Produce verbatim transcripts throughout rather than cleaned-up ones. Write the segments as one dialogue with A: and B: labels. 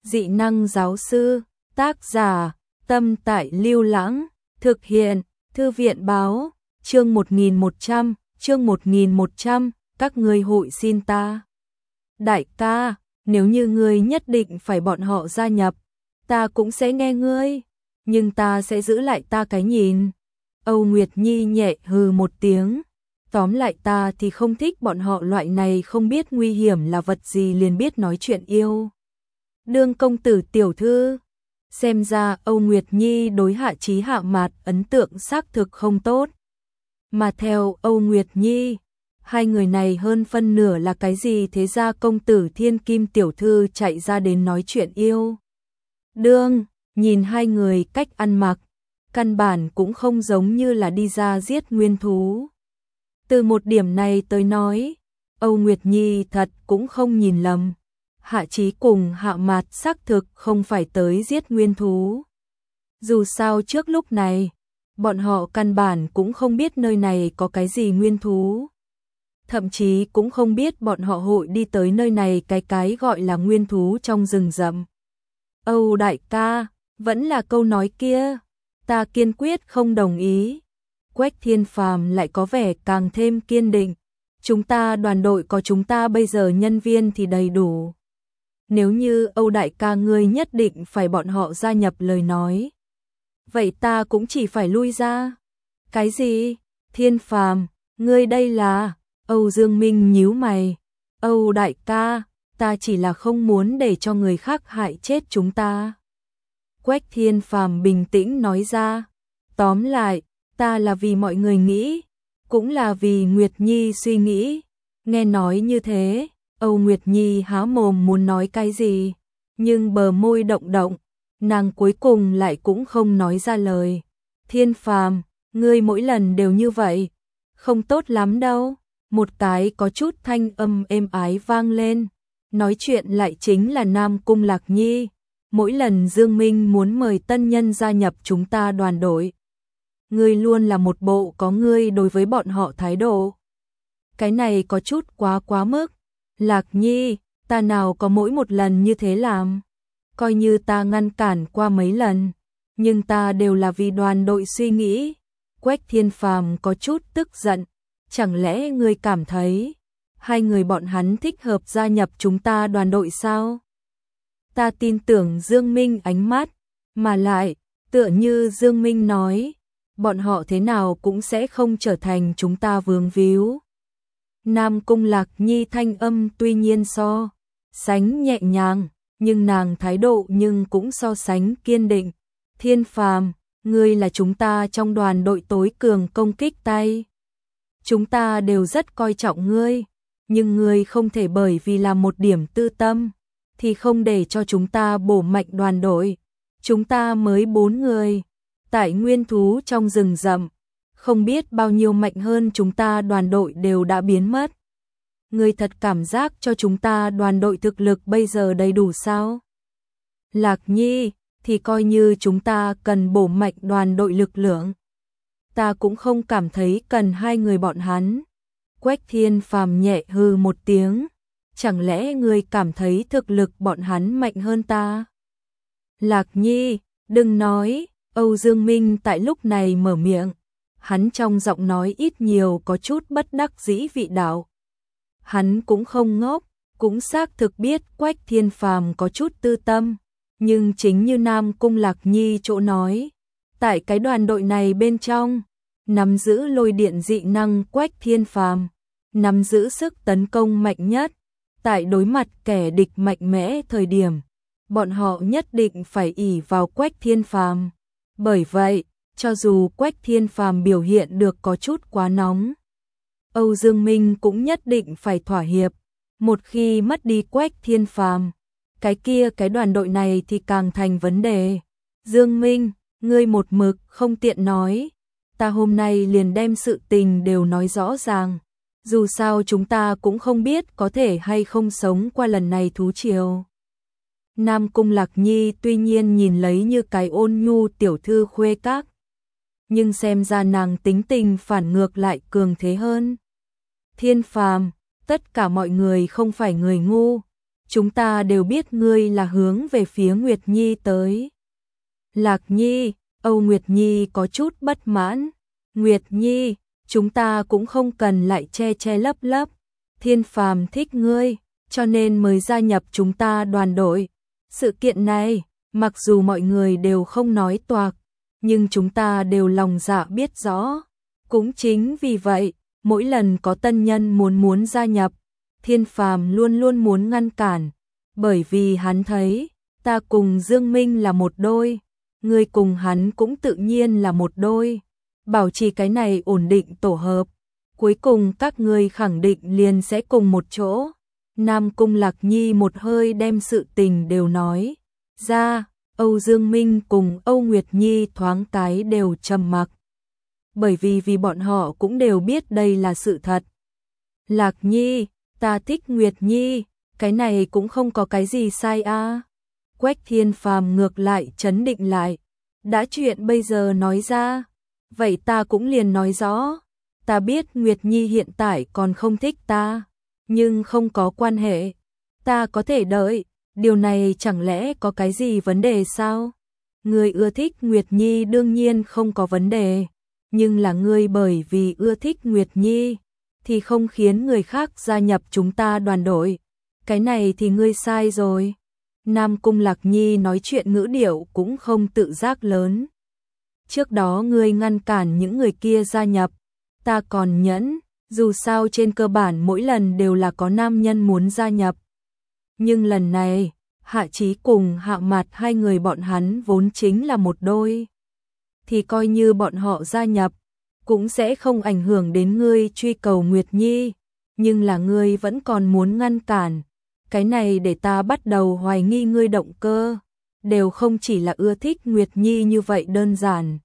A: dị năng giáo sư, tác giả, Tâm Tại Lưu Lãng, thực hiện, Thư viện báo, chương một nghìn một trăm, chương một nghìn một trăm, các ngươi hội xin ta. Đại ca, nếu như ngươi nhất định phải bọn họ gia nhập, ta cũng sẽ nghe ngươi, nhưng ta sẽ giữ lại ta cái nhìn. Âu Nguyệt Nhi nhẹ hừ một tiếng, tóm lại ta thì không thích bọn họ loại này không biết nguy hiểm là vật gì liền biết nói chuyện yêu. Đương công tử tiểu thư, xem ra Âu Nguyệt Nhi đối Hạ Chí Hạ Mạt ấn tượng xác thực không tốt. Mà theo Âu Nguyệt Nhi, hai người này hơn phân nửa là cái gì thế ra công tử thiên kim tiểu thư chạy ra đến nói chuyện yêu. Đương, nhìn hai người cách ăn mặc, căn bản cũng không giống như là đi ra giết nguyên thú. Từ một điểm này tới nói, Âu Nguyệt Nhi thật cũng không nhìn lầm. Hạ Chí cùng Hạ Mạt xác thực không phải tới giết nguyên thú. Dù sao trước lúc này, bọn họ căn bản cũng không biết nơi này có cái gì nguyên thú. Thậm chí cũng không biết bọn họ hội đi tới nơi này cái cái gọi là nguyên thú trong rừng rậm. Âu đại ca, vẫn là câu nói kia, ta kiên quyết không đồng ý. Quách Thiên Phàm lại có vẻ càng thêm kiên định. Chúng ta đoàn đội có chúng ta bây giờ nhân viên thì đầy đủ. Nếu như Âu đại ca ngươi nhất định phải bọn họ gia nhập lời nói, vậy ta cũng chỉ phải lui ra. Cái gì? Thiên Phàm, ngươi đây là... Âu Dương Minh nhíu mày. Âu đại ca, ta chỉ là không muốn để cho người khác hại chết chúng ta. Quách Thiên Phàm bình tĩnh nói ra. Tóm lại, ta là vì mọi người nghĩ, cũng là vì Nguyệt Nhi suy nghĩ. Nghe nói như thế, Âu Nguyệt Nhi há mồm muốn nói cái gì, nhưng bờ môi động động, nàng cuối cùng lại cũng không nói ra lời. Thiên Phàm, ngươi mỗi lần đều như vậy, không tốt lắm đâu. Một cái có chút thanh âm êm ái vang lên, nói chuyện lại chính là Nam Cung Lạc Nhi. Mỗi lần Dương Minh muốn mời tân nhân gia nhập chúng ta đoàn đội, ngươi luôn là một bộ có ngươi đối với bọn họ thái độ. Cái này có chút quá quá mức. Lạc Nhi, ta nào có mỗi một lần như thế làm. Coi như ta ngăn cản qua mấy lần, nhưng ta đều là vì đoàn đội suy nghĩ. Quách Thiên Phàm có chút tức giận. Chẳng lẽ ngươi cảm thấy hai người bọn hắn thích hợp gia nhập chúng ta đoàn đội sao? Ta tin tưởng Dương Minh ánh mắt, mà lại, tựa như Dương Minh nói, bọn họ thế nào cũng sẽ không trở thành chúng ta vướng víu. Nam Cung Lạc Nhi thanh âm tuy nhiên so sánh nhẹ nhàng, nhưng nàng thái độ nhưng cũng so sánh kiên định. Thiên Phàm, ngươi là chúng ta trong đoàn đội tối cường công kích tay. Chúng ta đều rất coi trọng ngươi, nhưng ngươi không thể bởi vì là một điểm tư tâm, thì không để cho chúng ta bổ mạnh đoàn đội. Chúng ta mới bốn người, tại nguyên thú trong rừng rậm, không biết bao nhiêu mạnh hơn chúng ta đoàn đội đều đã biến mất. Ngươi thật cảm giác cho chúng ta đoàn đội thực lực bây giờ đầy đủ sao? Lạc Nhi, thì coi như chúng ta cần bổ mạnh đoàn đội lực lượng, ta cũng không cảm thấy cần hai người bọn hắn. Quách Thiên Phàm nhẹ hừ một tiếng, chẳng lẽ ngươi cảm thấy thực lực bọn hắn mạnh hơn ta? Lạc Nhi, đừng nói. Âu Dương Minh tại lúc này mở miệng, hắn trong giọng nói ít nhiều có chút bất đắc dĩ vị đạo. Hắn cũng không ngốc, cũng xác thực biết Quách Thiên Phàm có chút tư tâm, nhưng chính như Nam Cung Lạc Nhi chỗ nói, tại cái đoàn đội này bên trong, nắm giữ lôi điện dị năng Quách Thiên Phàm, nắm giữ sức tấn công mạnh nhất, tại đối mặt kẻ địch mạnh mẽ thời điểm, bọn họ nhất định phải ỷ vào Quách Thiên Phàm. Bởi vậy, cho dù Quách Thiên Phàm biểu hiện được có chút quá nóng, Âu Dương Minh cũng nhất định phải thỏa hiệp. Một khi mất đi Quách Thiên Phàm, cái kia cái đoàn đội này thì càng thành vấn đề. Dương Minh, ngươi một mực không tiện nói, ta hôm nay liền đem sự tình đều nói rõ ràng. Dù sao chúng ta cũng không biết có thể hay không sống qua lần này thú triều. Nam Cung Lạc Nhi tuy nhiên nhìn lấy như cái ôn nhu tiểu thư khuê các, nhưng xem ra nàng tính tình phản ngược lại cường thế hơn. Thiên Phàm, tất cả mọi người không phải người ngu, chúng ta đều biết ngươi là hướng về phía Nguyệt Nhi tới. Lạc Nhi, Âu Nguyệt Nhi có chút bất mãn. Nguyệt Nhi, chúng ta cũng không cần lại che che lấp lấp. Thiên Phàm thích ngươi, cho nên mới gia nhập chúng ta đoàn đội. Sự kiện này, mặc dù mọi người đều không nói toạc, nhưng chúng ta đều lòng dạ biết rõ. Cũng chính vì vậy, mỗi lần có tân nhân muốn muốn gia nhập, Thiên Phàm luôn luôn muốn ngăn cản, bởi vì hắn thấy, ta cùng Dương Minh là một đôi, ngươi cùng hắn cũng tự nhiên là một đôi. Bảo trì cái này ổn định tổ hợp, cuối cùng các ngươi khẳng định liền sẽ cùng một chỗ. Nam Cung Lạc Nhi một hơi đem sự tình đều nói ra, Âu Dương Minh cùng Âu Nguyệt Nhi thoáng cái đều trầm mặc. Bởi vì vì bọn họ cũng đều biết đây là sự thật. Lạc Nhi, ta thích Nguyệt Nhi, cái này cũng không có cái gì sai a. À. Quách Thiên Phàm ngược lại trấn định lại, đã chuyện bây giờ nói ra, vậy ta cũng liền nói rõ, ta biết Nguyệt Nhi hiện tại còn không thích ta, nhưng không có quan hệ, ta có thể đợi, điều này chẳng lẽ có cái gì vấn đề sao? Ngươi ưa thích Nguyệt Nhi đương nhiên không có vấn đề, nhưng là ngươi bởi vì ưa thích Nguyệt Nhi thì không khiến người khác gia nhập chúng ta đoàn đội, cái này thì ngươi sai rồi. Nam Cung Lạc Nhi nói chuyện ngữ điệu cũng không tự giác lớn. Trước đó ngươi ngăn cản những người kia gia nhập, ta còn nhẫn, dù sao trên cơ bản mỗi lần đều là có nam nhân muốn gia nhập. Nhưng lần này, Hạ Chí cùng Hạ Mạt hai người bọn hắn vốn chính là một đôi. Thì coi như bọn họ gia nhập, cũng sẽ không ảnh hưởng đến ngươi truy cầu Nguyệt Nhi, nhưng là ngươi vẫn còn muốn ngăn cản. Cái này để ta bắt đầu hoài nghi ngươi động cơ, đều không chỉ là ưa thích Nguyệt Nhi như vậy đơn giản.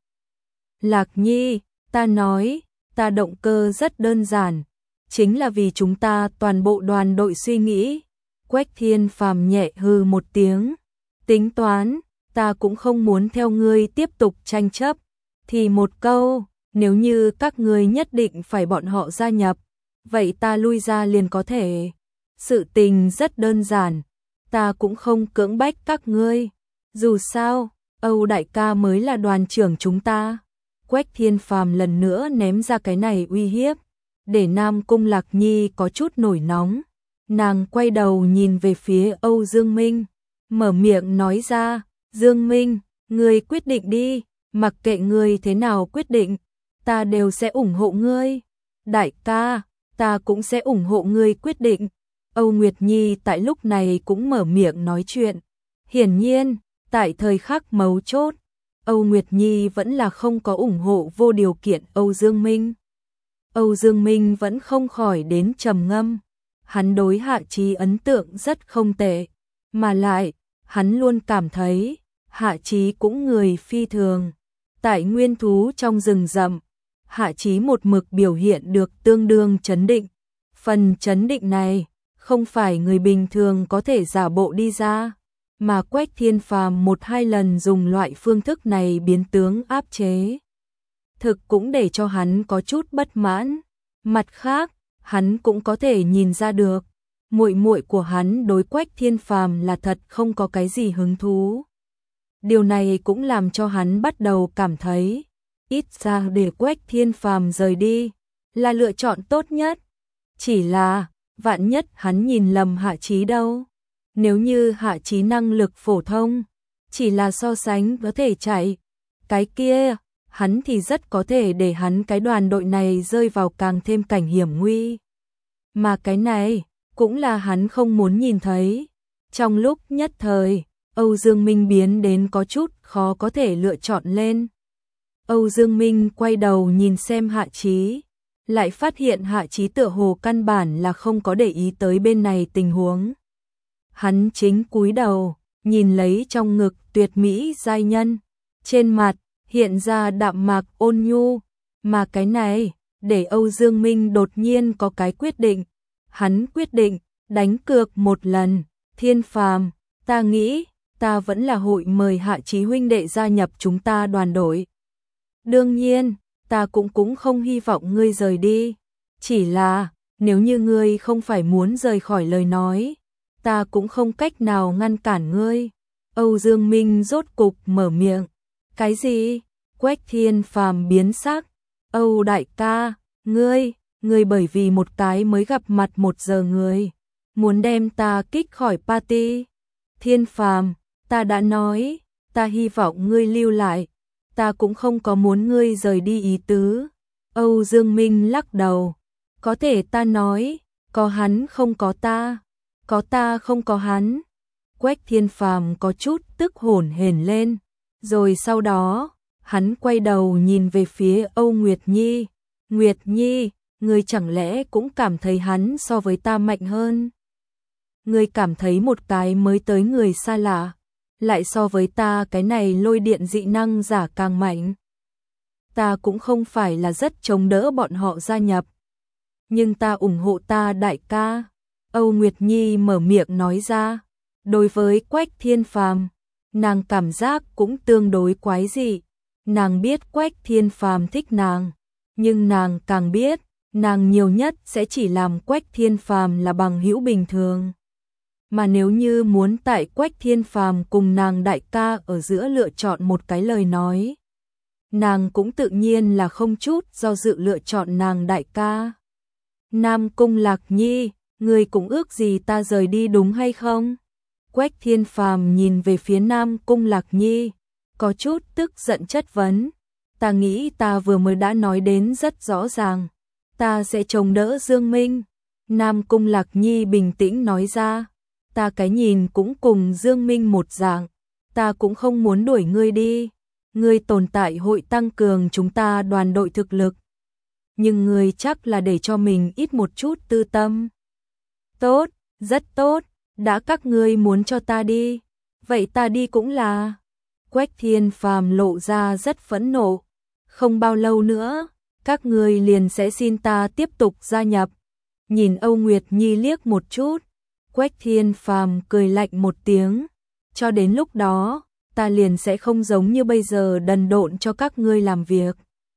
A: Lạc Nhi, ta nói, ta động cơ rất đơn giản, chính là vì chúng ta toàn bộ đoàn đội suy nghĩ. Quách Thiên Phàm nhẹ hừ một tiếng, tính toán, ta cũng không muốn theo ngươi tiếp tục tranh chấp, thì một câu, nếu như các ngươi nhất định phải bọn họ gia nhập, vậy ta lui ra liền có thể. Sự tình rất đơn giản, ta cũng không cưỡng bách các ngươi, dù sao, Âu đại ca mới là đoàn trưởng chúng ta. Quách Thiên Phàm lần nữa ném ra cái này uy hiếp, để Nam Cung Lạc Nhi có chút nổi nóng. Nàng quay đầu nhìn về phía Âu Dương Minh, mở miệng nói ra, Dương Minh, ngươi quyết định đi, mặc kệ ngươi thế nào quyết định, ta đều sẽ ủng hộ ngươi. Đại ca, ta cũng sẽ ủng hộ ngươi quyết định. Âu Nguyệt Nhi tại lúc này cũng mở miệng nói chuyện. Hiển nhiên, tại thời khắc mấu chốt, Âu Nguyệt Nhi vẫn là không có ủng hộ vô điều kiện Âu Dương Minh. Âu Dương Minh vẫn không khỏi đến trầm ngâm. Hắn đối Hạ Chí ấn tượng rất không tệ, mà lại, hắn luôn cảm thấy, Hạ Chí cũng người phi thường. Tại nguyên thú trong rừng rậm, Hạ Chí một mực biểu hiện được tương đương chấn định. Phần chấn định này, không phải người bình thường có thể giả bộ đi ra, mà Quách Thiên Phàm một hai lần dùng loại phương thức này biến tướng áp chế. Thực cũng để cho hắn có chút bất mãn. Mặt khác, hắn cũng có thể nhìn ra được, muội muội của hắn đối Quách Thiên Phàm là thật không có cái gì hứng thú. Điều này cũng làm cho hắn bắt đầu cảm thấy, ít ra để Quách Thiên Phàm rời đi là lựa chọn tốt nhất. Chỉ là, vạn nhất hắn nhìn lầm Hạ Chí đâu. Nếu như Hạ Chí năng lực phổ thông, chỉ là so sánh có thể chạy, cái kia, hắn thì rất có thể để hắn cái đoàn đội này rơi vào càng thêm cảnh hiểm nguy. Mà cái này, cũng là hắn không muốn nhìn thấy. Trong lúc nhất thời, Âu Dương Minh biến đến có chút khó có thể lựa chọn lên. Âu Dương Minh quay đầu nhìn xem Hạ Chí, lại phát hiện Hạ Chí tựa hồ căn bản là không có để ý tới bên này tình huống. Hắn chính cúi đầu, nhìn lấy trong ngực tuyệt mỹ giai nhân, trên mặt hiện ra đạm mạc ôn nhu, mà cái này, để Âu Dương Minh đột nhiên có cái quyết định. Hắn quyết định, đánh cược một lần, Thiên Phàm, ta nghĩ, ta vẫn là hội mời Hạ Chí huynh đệ gia nhập chúng ta đoàn đội. Đương nhiên, ta cũng cũng không hy vọng ngươi rời đi, chỉ là, nếu như ngươi không phải muốn rời khỏi lời nói, ta cũng không cách nào ngăn cản ngươi. Âu Dương Minh rốt cục mở miệng. Cái gì? Quách Thiên Phàm biến sắc. Âu đại ca, ngươi, ngươi bởi vì một cái mới gặp mặt một giờ người, muốn đem ta kích khỏi party. Thiên Phàm, ta đã nói, ta hy vọng ngươi lưu lại, ta cũng không có muốn ngươi rời đi ý tứ. Âu Dương Minh lắc đầu. Có thể ta nói, có hắn không có ta, có ta không có hắn. Quách Thiên Phàm có chút tức hổn hển lên, rồi sau đó, hắn quay đầu nhìn về phía Âu Nguyệt Nhi. Nguyệt Nhi, ngươi chẳng lẽ cũng cảm thấy hắn so với ta mạnh hơn? Ngươi cảm thấy một cái mới tới người xa lạ, lại so với ta cái này lôi điện dị năng giả càng mạnh. Ta cũng không phải là rất chống đỡ bọn họ gia nhập, nhưng ta ủng hộ ta đại ca. Âu Nguyệt Nhi mở miệng nói ra. Đối với Quách Thiên Phàm, nàng cảm giác cũng tương đối quái dị. Nàng biết Quách Thiên Phàm thích nàng, nhưng nàng càng biết, nàng nhiều nhất sẽ chỉ làm Quách Thiên Phàm là bằng hữu bình thường. Mà nếu như muốn tại Quách Thiên Phàm cùng nàng đại ca ở giữa lựa chọn một cái lời nói, nàng cũng tự nhiên là không chút do dự lựa chọn nàng đại ca. Nam Cung Lạc Nhi, ngươi cũng ước gì ta rời đi đúng hay không? Quách Thiên Phàm nhìn về phía Nam Cung Lạc Nhi, có chút tức giận chất vấn. Ta nghĩ ta vừa mới đã nói đến rất rõ ràng, ta sẽ chống đỡ Dương Minh. Nam Cung Lạc Nhi bình tĩnh nói ra, ta cái nhìn cũng cùng Dương Minh một dạng, ta cũng không muốn đuổi ngươi đi. Ngươi tồn tại hội tăng cường chúng ta đoàn đội thực lực, nhưng ngươi chắc là để cho mình ít một chút tư tâm. Tốt, rất tốt, đã các ngươi muốn cho ta đi, vậy ta đi cũng là. Quách Thiên Phàm lộ ra rất phẫn nộ. Không bao lâu nữa, các ngươi liền sẽ xin ta tiếp tục gia nhập. Nhìn Âu Nguyệt Nhi liếc một chút, Quách Thiên Phàm cười lạnh một tiếng. Cho đến lúc đó, ta liền sẽ không giống như bây giờ đần độn cho các ngươi làm việc.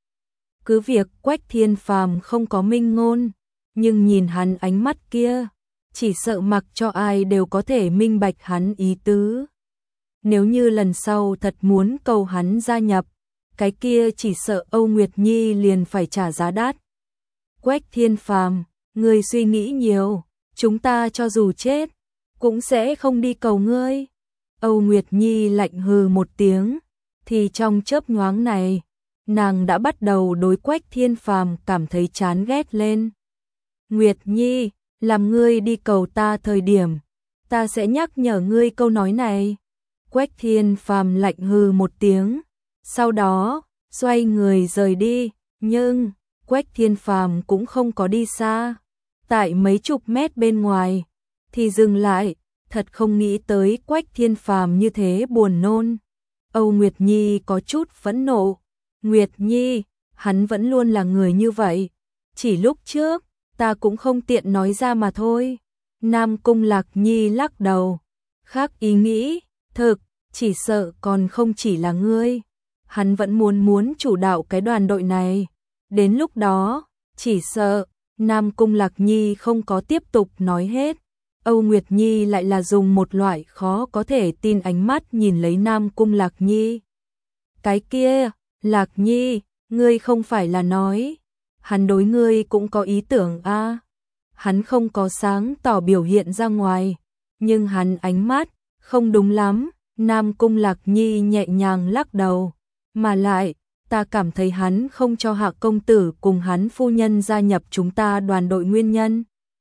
A: Cứ việc Quách Thiên Phàm không có minh ngôn, nhưng nhìn hắn ánh mắt kia, chỉ sợ mặc cho ai đều có thể minh bạch hắn ý tứ. Nếu như lần sau thật muốn cầu hắn gia nhập, cái kia chỉ sợ Âu Nguyệt Nhi liền phải trả giá đắt. Quách Thiên Phàm, ngươi suy nghĩ nhiều, chúng ta cho dù chết, cũng sẽ không đi cầu ngươi. Âu Nguyệt Nhi lạnh hừ một tiếng, thì trong chớp nhoáng này, nàng đã bắt đầu đối Quách Thiên Phàm cảm thấy chán ghét lên. Nguyệt Nhi, làm ngươi đi cầu ta thời điểm, ta sẽ nhắc nhở ngươi câu nói này. Quách Thiên Phàm lạnh hừ một tiếng, sau đó, xoay người rời đi, nhưng, Quách Thiên Phàm cũng không có đi xa. Tại mấy chục mét bên ngoài, thì dừng lại, thật không nghĩ tới Quách Thiên Phàm như thế buồn nôn. Âu Nguyệt Nhi có chút phẫn nộ. Nguyệt Nhi, hắn vẫn luôn là người như vậy, chỉ lúc trước, ta cũng không tiện nói ra mà thôi. Nam Cung Lạc Nhi lắc đầu, khác ý nghĩ, thực, chỉ sợ còn không chỉ là ngươi. Hắn vẫn muốn muốn chủ đạo cái đoàn đội này. Đến lúc đó, chỉ sợ, Nam Cung Lạc Nhi không có tiếp tục nói hết. Âu Nguyệt Nhi lại là dùng một loại khó có thể tin ánh mắt nhìn lấy Nam Cung Lạc Nhi. Cái kia, Lạc Nhi, ngươi không phải là nói, hắn đối ngươi cũng có ý tưởng a? À? Hắn không có sáng tỏ biểu hiện ra ngoài, nhưng hắn ánh mắt, không đúng lắm. Nam Cung Lạc Nhi nhẹ nhàng lắc đầu, mà lại, ta cảm thấy hắn không cho Hạ công tử cùng hắn phu nhân gia nhập chúng ta đoàn đội nguyên nhân.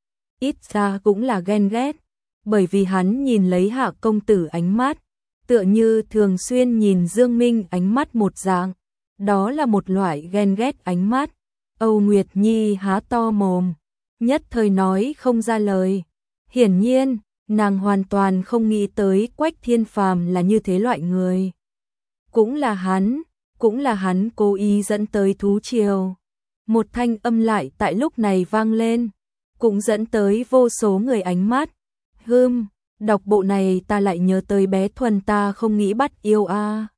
A: Ít ra cũng là ghen ghét, bởi vì hắn nhìn lấy Hạ công tử ánh mắt, tựa như thường xuyên nhìn Dương Minh ánh mắt một dạng, đó là một loại ghen ghét ánh mắt. Âu Nguyệt Nhi há to mồm, nhất thời nói không ra lời. Hiển nhiên, nàng hoàn toàn không nghĩ tới Quách Thiên Phàm là như thế loại người. Cũng là hắn, cũng là hắn cố ý dẫn tới thú triều. Một thanh âm lại tại lúc này vang lên, cũng dẫn tới vô số người ánh mắt. Hừm, đọc bộ này ta lại nhớ tới bé Thuần ta không nghĩ bắt yêu a. À.